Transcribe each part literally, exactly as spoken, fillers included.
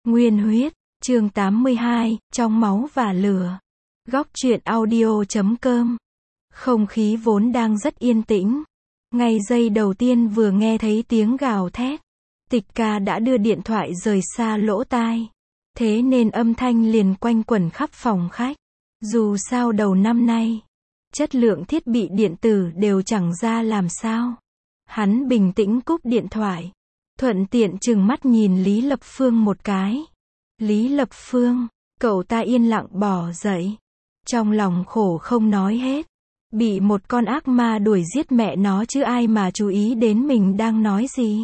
Nguyên huyết, chương tám mươi hai, trong máu và lửa. Góc truyện audio chấm com. Không khí vốn đang rất yên tĩnh. Ngay giây đầu tiên vừa nghe thấy tiếng gào thét, Tịch Ca đã đưa điện thoại rời xa lỗ tai. Thế nên âm thanh liền quanh quẩn khắp phòng khách. Dù sao đầu năm nay, chất lượng thiết bị điện tử đều chẳng ra làm sao. Hắn bình tĩnh cúp điện thoại, thuận tiện trừng mắt nhìn Lý Lập Phương một cái. Lý Lập Phương, cậu ta yên lặng bò dậy. Trong lòng khổ không nói hết. Bị một con ác ma đuổi giết mẹ nó chứ ai mà chú ý đến mình đang nói gì.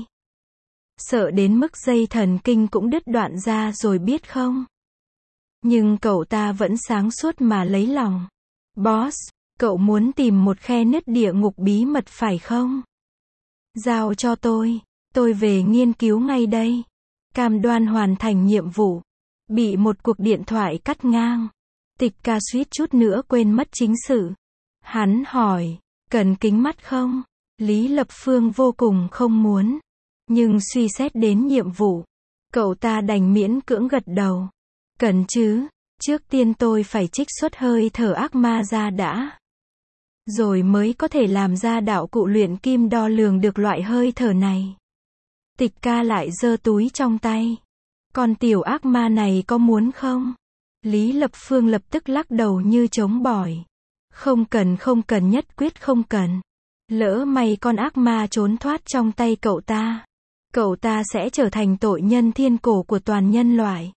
Sợ đến mức dây thần kinh cũng đứt đoạn ra rồi biết không. Nhưng cậu ta vẫn sáng suốt mà lấy lòng. Boss, cậu muốn tìm một khe nứt địa ngục bí mật phải không? Giao cho tôi, tôi về nghiên cứu ngay đây. Cam đoan hoàn thành nhiệm vụ. Bị một cuộc điện thoại cắt ngang. Tịch Ca suýt chút nữa quên mất chính sự. Hắn hỏi, cần kính mắt không? Lý Lập Phương vô cùng không muốn. Nhưng suy xét đến nhiệm vụ, cậu ta đành miễn cưỡng gật đầu. Cần chứ, trước tiên tôi phải trích xuất hơi thở ác ma ra đã. Rồi mới có thể làm ra đạo cụ luyện kim đo lường được loại hơi thở này. Tịch Ca lại giơ túi trong tay. Con tiểu ác ma này có muốn không? Lý Lập Phương lập tức lắc đầu như chống bỏi. Không cần không cần nhất quyết không cần. Lỡ may con ác ma trốn thoát trong tay cậu ta. Cậu ta sẽ trở thành tội nhân thiên cổ của toàn nhân loại.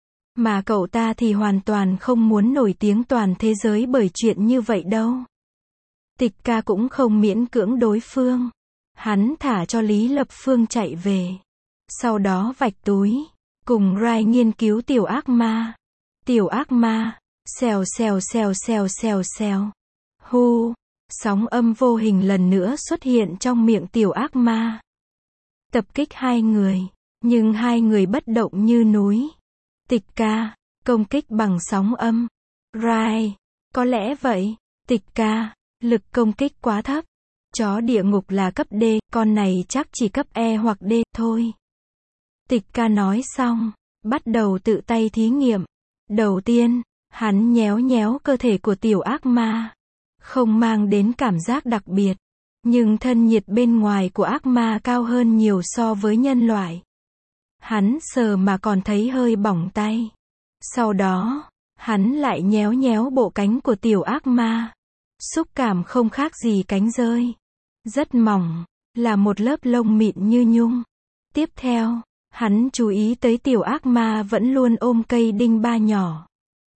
Mà cậu ta thì hoàn toàn không muốn nổi tiếng toàn thế giới bởi chuyện như vậy đâu. Tịch Ca cũng không miễn cưỡng đối phương. Hắn thả cho Lý Lập Phương chạy về. Sau đó vạch túi. Cùng Rai nghiên cứu tiểu ác ma. Tiểu ác ma. Xèo xèo xèo xèo xèo xèo. Hu. Sóng âm vô hình lần nữa xuất hiện trong miệng tiểu ác ma. Tập kích hai người. Nhưng hai người bất động như núi. Tịch Ca. Công kích bằng sóng âm. Rai. Có lẽ vậy. Tịch Ca. Lực công kích quá thấp. Chó địa ngục là cấp D. Con này chắc chỉ cấp E hoặc D thôi. Tịch Ca nói xong. Bắt đầu tự tay thí nghiệm. Đầu tiên, hắn nhéo nhéo cơ thể của tiểu ác ma. Không mang đến cảm giác đặc biệt. Nhưng thân nhiệt bên ngoài của ác ma cao hơn nhiều so với nhân loại. Hắn sờ mà còn thấy hơi bỏng tay. Sau đó, hắn lại nhéo nhéo bộ cánh của tiểu ác ma. Xúc cảm không khác gì cánh rơi. Rất mỏng, là một lớp lông mịn như nhung. Tiếp theo, hắn chú ý tới tiểu ác ma vẫn luôn ôm cây đinh ba nhỏ.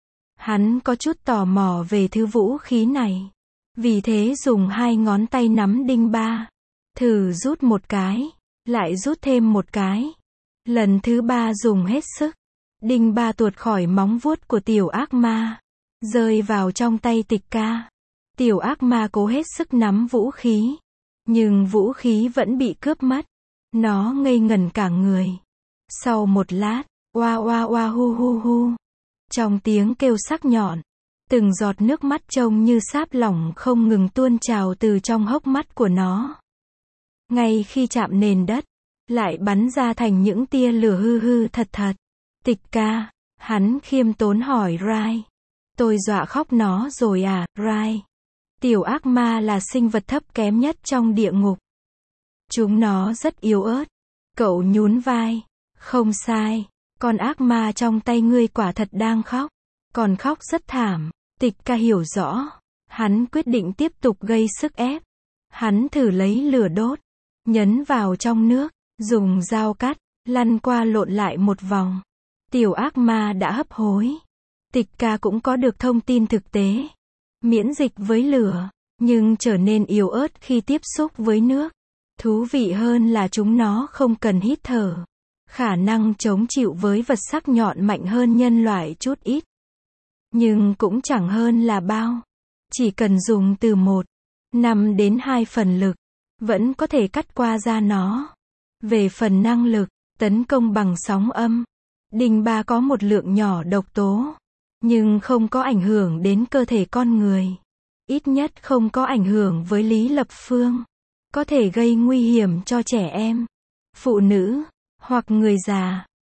Hắn có chút tò mò về thứ vũ khí này. Vì thế dùng hai ngón tay nắm đinh ba. Thử rút một cái. Lại rút thêm một cái. Lần thứ ba dùng hết sức. Đinh ba tuột khỏi móng vuốt của tiểu ác ma. Rơi vào trong tay Tịch Ca. Tiểu ác ma cố hết sức nắm vũ khí. Nhưng vũ khí vẫn bị cướp mất. Nó ngây ngẩn cả người. Sau một lát, oa oa oa hu hu hu. Trong tiếng kêu sắc nhọn, từng giọt nước mắt trông như sáp lỏng không ngừng tuôn trào từ trong hốc mắt của nó. Ngay khi chạm nền đất, lại bắn ra thành những tia lửa hư hư thật thật. Tịch Ca, hắn khiêm tốn hỏi Rai. Tôi dọa khóc nó rồi à, Rai? Tiểu ác ma là sinh vật thấp kém nhất trong địa ngục. Chúng nó rất yếu ớt. Cậu nhún vai. Không sai, con ác ma trong tay ngươi quả thật đang khóc. Còn khóc rất thảm. Tịch Ca hiểu rõ. Hắn quyết định tiếp tục gây sức ép. Hắn thử lấy lửa đốt. Nhấn vào trong nước. Dùng dao cắt. Lăn qua lộn lại một vòng. Tiểu ác ma đã hấp hối. Tịch Ca cũng có được thông tin thực tế. Miễn dịch với lửa. Nhưng trở nên yếu ớt khi tiếp xúc với nước. Thú vị hơn là chúng nó không cần hít thở. Khả năng chống chịu với vật sắc nhọn mạnh hơn nhân loại chút ít. Nhưng cũng chẳng hơn là bao. Chỉ cần dùng từ một, năm đến hai phần lực, vẫn có thể cắt qua da nó. Về phần năng lực, tấn công bằng sóng âm. Đinh ba có một lượng nhỏ độc tố. Nhưng không có ảnh hưởng đến cơ thể con người. Ít nhất không có ảnh hưởng với Lý Lập Phương. Có thể gây nguy hiểm cho trẻ em, phụ nữ, hoặc người già.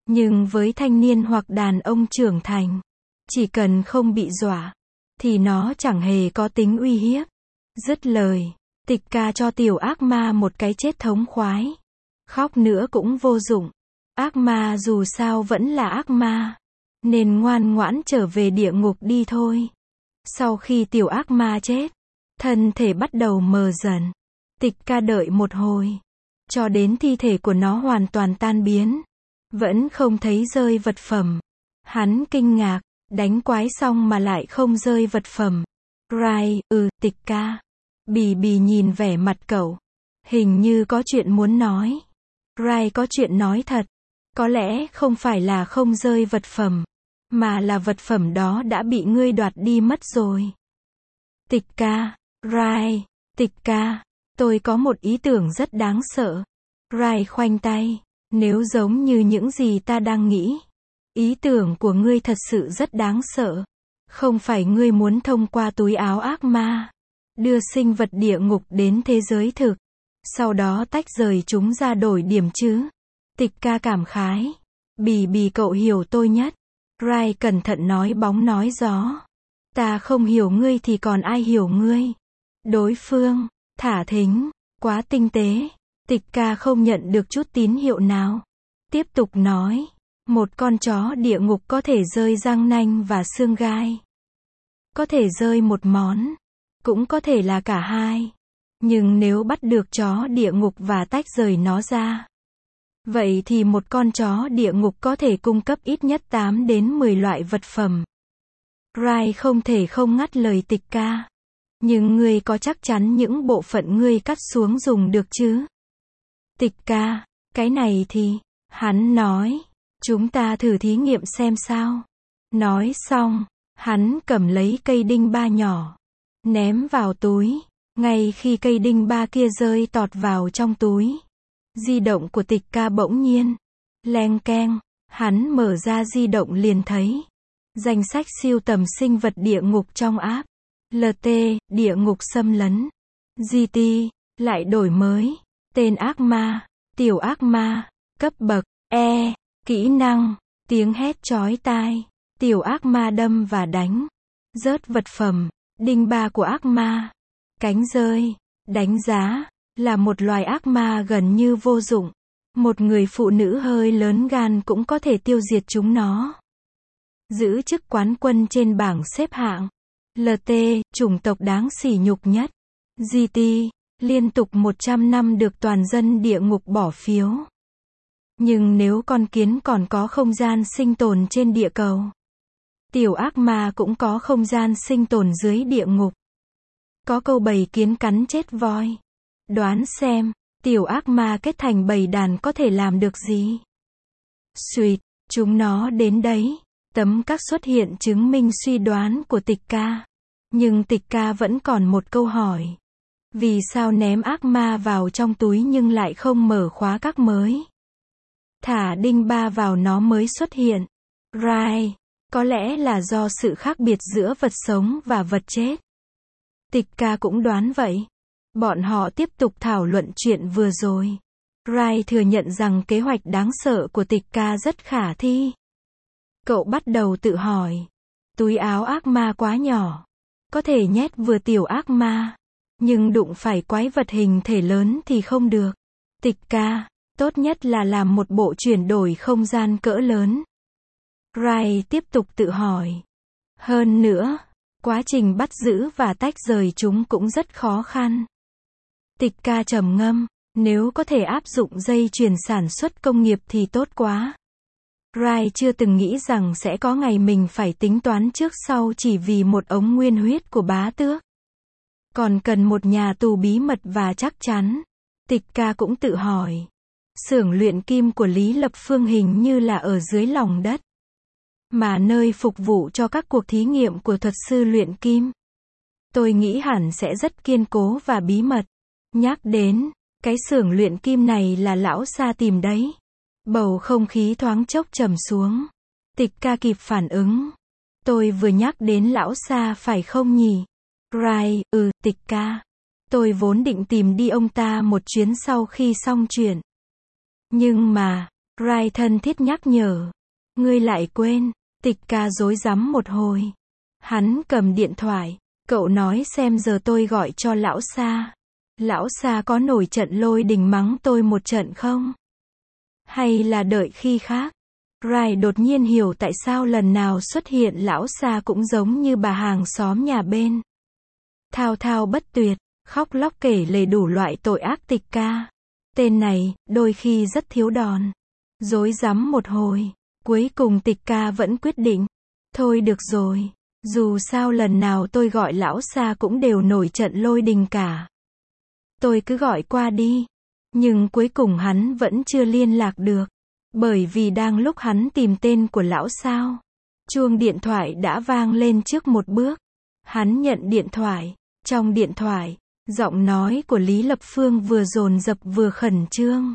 Nhưng với thanh niên hoặc đàn ông trưởng thành, chỉ cần không bị dọa, thì nó chẳng hề có tính uy hiếp. Dứt lời, Tịch Ca cho tiểu ác ma một cái chết thống khoái. Khóc nữa cũng vô dụng. Ác ma dù sao vẫn là ác ma, nên ngoan ngoãn trở về địa ngục đi thôi. Sau khi tiểu ác ma chết, thân thể bắt đầu mờ dần. Tịch Ca đợi một hồi, cho đến thi thể của nó hoàn toàn tan biến, vẫn không thấy rơi vật phẩm. Hắn kinh ngạc, đánh quái xong mà lại không rơi vật phẩm. Rai, ừ, Tịch Ca. Bì bì nhìn vẻ mặt cậu, hình như có chuyện muốn nói. Rai có chuyện nói thật. Có lẽ không phải là không rơi vật phẩm, mà là vật phẩm đó đã bị ngươi đoạt đi mất rồi. Tịch Ca, Rai, Tịch Ca, tôi có một ý tưởng rất đáng sợ. Rai khoanh tay, nếu giống như những gì ta đang nghĩ, ý tưởng của ngươi thật sự rất đáng sợ. Không phải ngươi muốn thông qua túi áo ác ma, đưa sinh vật địa ngục đến thế giới thực, sau đó tách rời chúng ra đổi điểm chứ? Tịch Ca cảm khái. Bì bì cậu hiểu tôi nhất. Rai cẩn thận nói bóng nói gió. Ta không hiểu ngươi thì còn ai hiểu ngươi? Đối phương, thả thính, quá tinh tế. Tịch Ca không nhận được chút tín hiệu nào. Tiếp tục nói. Một con chó địa ngục có thể rơi răng nanh và xương gai. Có thể rơi một món. Cũng có thể là cả hai. Nhưng nếu bắt được chó địa ngục và tách rời nó ra, vậy thì một con chó địa ngục có thể cung cấp ít nhất tám đến mười loại vật phẩm. Rai không thể không ngắt lời Tịch Ca. Nhưng ngươi có chắc chắn những bộ phận ngươi cắt xuống dùng được chứ? Tịch Ca, cái này thì, hắn nói, chúng ta thử thí nghiệm xem sao. Nói xong, hắn cầm lấy cây đinh ba nhỏ, ném vào túi. Ngay khi cây đinh ba kia rơi tọt vào trong túi, di động của Tịch Ca bỗng nhiên leng keng, hắn mở ra di động liền thấy danh sách siêu tầm sinh vật địa ngục trong app. lờ tê, địa ngục xâm lấn. giê tê, lại đổi mới. Tên ác ma, tiểu ác ma. Cấp bậc, E. Kỹ năng, tiếng hét chói tai. Tiểu ác ma đâm và đánh. Rớt vật phẩm, đinh ba của ác ma. Cánh rơi. Đánh giá, là một loài ác ma gần như vô dụng. Một người phụ nữ hơi lớn gan cũng có thể tiêu diệt chúng nó. Giữ chức quán quân trên bảng xếp hạng. lờ tê, chủng tộc đáng sỉ nhục nhất. giê tê, liên tục một trăm năm được toàn dân địa ngục bỏ phiếu. Nhưng nếu con kiến còn có không gian sinh tồn trên địa cầu, tiểu ác ma cũng có không gian sinh tồn dưới địa ngục. Có câu bầy kiến cắn chết voi. Đoán xem, tiểu ác ma kết thành bầy đàn có thể làm được gì? Xuyệt, chúng nó đến đấy. Tấm các xuất hiện chứng minh suy đoán của Tịch Ca. Nhưng Tịch Ca vẫn còn một câu hỏi. Vì sao ném ác ma vào trong túi nhưng lại không mở khóa các mới? Thả đinh ba vào nó mới xuất hiện. Rai, có lẽ là do sự khác biệt giữa vật sống và vật chết. Tịch Ca cũng đoán vậy. Bọn họ tiếp tục thảo luận chuyện vừa rồi. Rai thừa nhận rằng kế hoạch đáng sợ của Tịch Ca rất khả thi. Cậu bắt đầu tự hỏi. Túi áo ác ma quá nhỏ. Có thể nhét vừa tiểu ác ma. Nhưng đụng phải quái vật hình thể lớn thì không được. Tịch Ca, tốt nhất là làm một bộ chuyển đổi không gian cỡ lớn. Rai tiếp tục tự hỏi. Hơn nữa, quá trình bắt giữ và tách rời chúng cũng rất khó khăn. Tịch Ca trầm ngâm, nếu có thể áp dụng dây chuyền sản xuất công nghiệp thì tốt quá. Rai chưa từng nghĩ rằng sẽ có ngày mình phải tính toán trước sau chỉ vì một ống nguyên huyết của bá tước. Còn cần một nhà tù bí mật và chắc chắn. Tịch Ca cũng tự hỏi. Xưởng luyện kim của Lý Lập Phương hình như là ở dưới lòng đất. Mà nơi phục vụ cho các cuộc thí nghiệm của thuật sư luyện kim. Tôi nghĩ hẳn sẽ rất kiên cố và bí mật. Nhắc đến, cái xưởng luyện kim này là lão Sa tìm đấy. Bầu không khí thoáng chốc trầm xuống. Tịch Ca kịp phản ứng. Tôi vừa nhắc đến lão Sa phải không nhỉ? Rai, ừ, Tịch Ca. Tôi vốn định tìm đi ông ta một chuyến sau khi xong chuyện. Nhưng mà, Rai thân thiết nhắc nhở. Ngươi lại quên. Tịch ca rối rắm một hồi. Hắn cầm điện thoại. Cậu nói xem giờ tôi gọi cho lão Sa. Lão Sa có nổi trận lôi đình mắng tôi một trận không? Hay là đợi khi khác? Rai đột nhiên hiểu tại sao lần nào xuất hiện lão Sa cũng giống như bà hàng xóm nhà bên. Thao thao bất tuyệt, khóc lóc kể lể đủ loại tội ác tịch ca. Tên này, đôi khi rất thiếu đòn. Rối rắm một hồi, cuối cùng tịch ca vẫn quyết định. Thôi được rồi, dù sao lần nào tôi gọi lão Sa cũng đều nổi trận lôi đình cả. Tôi cứ gọi qua đi. Nhưng cuối cùng hắn vẫn chưa liên lạc được. Bởi vì đang lúc hắn tìm tên của lão sao. Chuông điện thoại đã vang lên trước một bước. Hắn nhận điện thoại. Trong điện thoại, giọng nói của Lý Lập Phương vừa dồn dập vừa khẩn trương.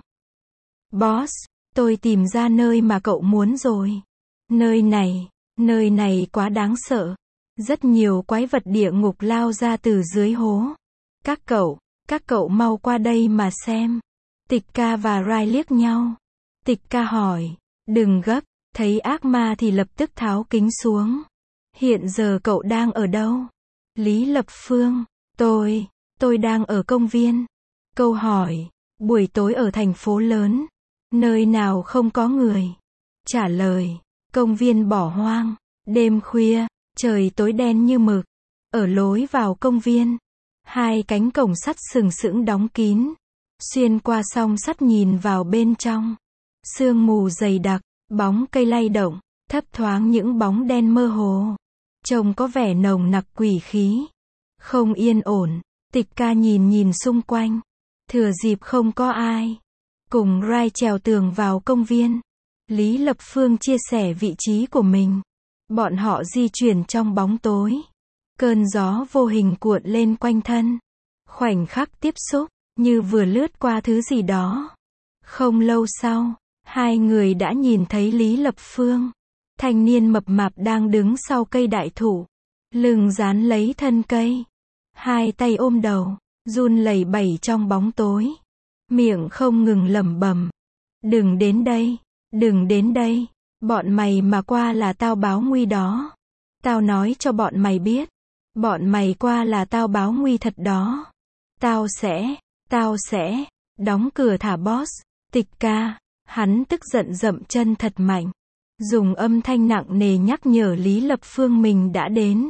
Boss, tôi tìm ra nơi mà cậu muốn rồi. Nơi này, nơi này quá đáng sợ. Rất nhiều quái vật địa ngục lao ra từ dưới hố. Các cậu, các cậu mau qua đây mà xem. Tịch ca và Rai liếc nhau. Tịch ca hỏi, đừng gấp, thấy ác ma thì lập tức tháo kính xuống. Hiện giờ cậu đang ở đâu? Lý Lập Phương, tôi, tôi đang ở công viên. Câu hỏi, buổi tối ở thành phố lớn, nơi nào không có người? Trả lời, công viên bỏ hoang, đêm khuya, trời tối đen như mực. Ở lối vào công viên, hai cánh cổng sắt sừng sững đóng kín. Xuyên qua song sắt nhìn vào bên trong. Sương mù dày đặc, bóng cây lay động, thấp thoáng những bóng đen mơ hồ. Trông có vẻ nồng nặc quỷ khí. Không yên ổn, tịch ca nhìn nhìn xung quanh. Thừa dịp không có ai. Cùng Rai trèo tường vào công viên. Lý Lập Phương chia sẻ vị trí của mình. Bọn họ di chuyển trong bóng tối. Cơn gió vô hình cuộn lên quanh thân. Khoảnh khắc tiếp xúc, như vừa lướt qua thứ gì đó. Không lâu sau, hai người đã nhìn thấy Lý Lập Phương. Thanh niên mập mạp đang đứng sau cây đại thụ. Lưng dán lấy thân cây. Hai tay ôm đầu, run lẩy bẩy trong bóng tối. Miệng không ngừng lẩm bẩm. Đừng đến đây, đừng đến đây. Bọn mày mà qua là tao báo nguy đó. Tao nói cho bọn mày biết. Bọn mày qua là tao báo nguy thật đó. Tao sẽ, tao sẽ, đóng cửa thả boss. Tịch ca, hắn tức giận dậm chân thật mạnh. Dùng âm thanh nặng nề nhắc nhở Lý Lập Phương mình đã đến.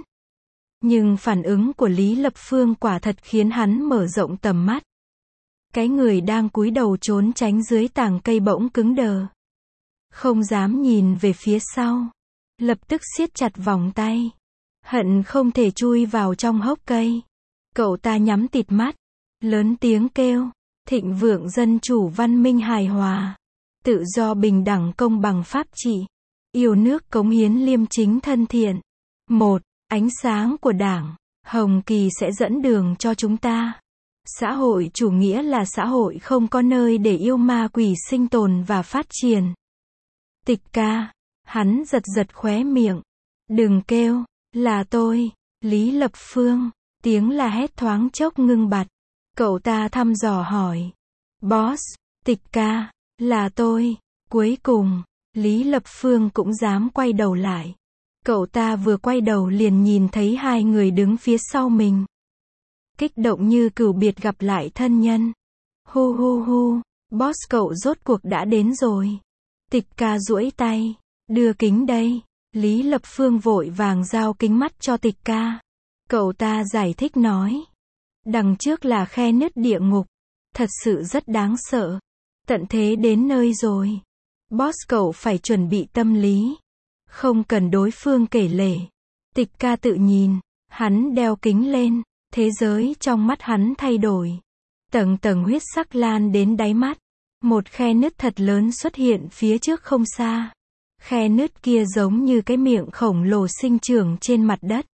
Nhưng phản ứng của Lý Lập Phương quả thật khiến hắn mở rộng tầm mắt. Cái người đang cúi đầu trốn tránh dưới tàng cây bỗng cứng đờ. Không dám nhìn về phía sau. Lập tức siết chặt vòng tay. Hận không thể chui vào trong hốc cây. Cậu ta nhắm tịt mắt. Lớn tiếng kêu. Thịnh vượng dân chủ văn minh hài hòa. Tự do bình đẳng công bằng pháp trị. Yêu nước cống hiến liêm chính thân thiện. Một. Ánh sáng của Đảng, Hồng Kỳ sẽ dẫn đường cho chúng ta. Xã hội chủ nghĩa là xã hội không có nơi để yêu ma quỷ sinh tồn và phát triển. Tịch ca, hắn giật giật khóe miệng. Đừng kêu, là tôi, Lý Lập Phương. Tiếng la hét thoáng chốc ngưng bặt. Cậu ta thăm dò hỏi. Boss, tịch ca, là tôi. Cuối cùng, Lý Lập Phương cũng dám quay đầu lại. Cậu ta vừa quay đầu liền nhìn thấy hai người đứng phía sau mình. Kích động như cừu biệt gặp lại thân nhân. Hu hu hu, boss cậu rốt cuộc đã đến rồi. Tịch ca duỗi tay, đưa kính đây. Lý Lập Phương vội vàng giao kính mắt cho tịch ca. Cậu ta giải thích nói. Đằng trước là khe nứt địa ngục. Thật sự rất đáng sợ. Tận thế đến nơi rồi. Boss cậu phải chuẩn bị tâm lý. Không cần đối phương kể lể. Tịch ca tự nhìn. Hắn đeo kính lên. Thế giới trong mắt hắn thay đổi. Tầng tầng huyết sắc lan đến đáy mắt. Một khe nứt thật lớn xuất hiện phía trước không xa. Khe nứt kia giống như cái miệng khổng lồ sinh trưởng trên mặt đất.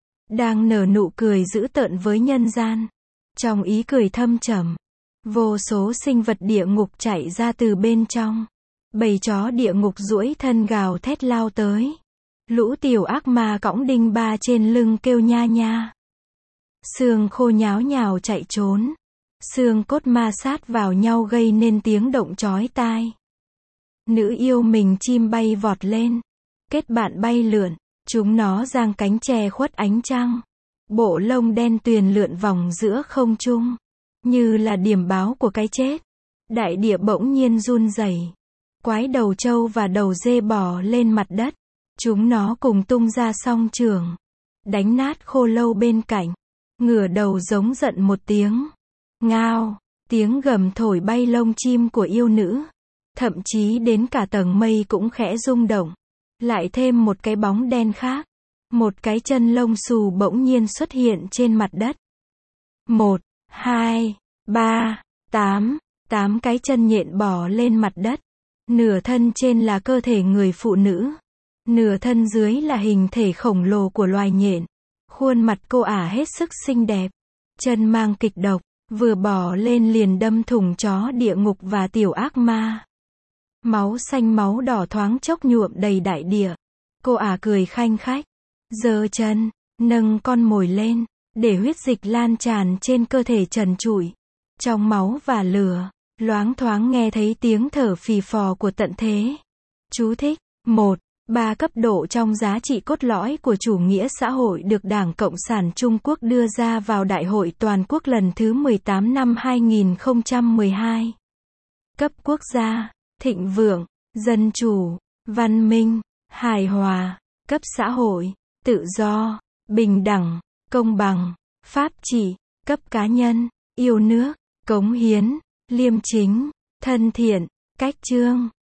Đang nở nụ cười dữ tợn với nhân gian. Trong ý cười thâm trầm. Vô số sinh vật địa ngục chạy ra từ bên trong. Bầy chó địa ngục duỗi thân gào thét lao tới. Lũ tiểu ác ma cõng đinh ba trên lưng kêu nha nha. Xương khô nháo nhào chạy trốn. Xương cốt ma sát vào nhau gây nên tiếng động chói tai. Nữ yêu mình chim bay vọt lên. Kết bạn bay lượn. Chúng nó giang cánh che khuất ánh trăng. Bộ lông đen tuyền lượn vòng giữa không trung. Như là điểm báo của cái chết. Đại địa bỗng nhiên run rẩy. Quái đầu trâu và đầu dê bò lên mặt đất. Chúng nó cùng tung ra song trường. Đánh nát khô lâu bên cạnh. Ngửa đầu giống giận một tiếng. Ngao. Tiếng gầm thổi bay lông chim của yêu nữ. Thậm chí đến cả tầng mây cũng khẽ rung động. Lại thêm một cái bóng đen khác. Một cái chân lông xù bỗng nhiên xuất hiện trên mặt đất. Một, hai, ba, tám. Tám cái chân nhện bò lên mặt đất. Nửa thân trên là cơ thể người phụ nữ. Nửa thân dưới là hình thể khổng lồ của loài nhện. Khuôn mặt cô ả hết sức xinh đẹp. Chân mang kịch độc. Vừa bò lên liền đâm thủng chó địa ngục và tiểu ác ma. Máu xanh máu đỏ thoáng chốc nhuộm đầy đại địa. Cô ả cười khanh khách. Giơ chân. Nâng con mồi lên. Để huyết dịch lan tràn trên cơ thể trần trụi. Trong máu và lửa. Loáng thoáng nghe thấy tiếng thở phì phò của tận thế. Chú thích. một. Ba cấp độ trong giá trị cốt lõi của chủ nghĩa xã hội được Đảng Cộng sản Trung Quốc đưa ra vào Đại hội Toàn quốc lần thứ mười tám năm hai nghìn không trăm mười hai. Cấp quốc gia, thịnh vượng, dân chủ, văn minh, hài hòa. Cấp xã hội, tự do, bình đẳng, công bằng, pháp trị. Cấp cá nhân, yêu nước, cống hiến, liêm chính, thân thiện, cách chương.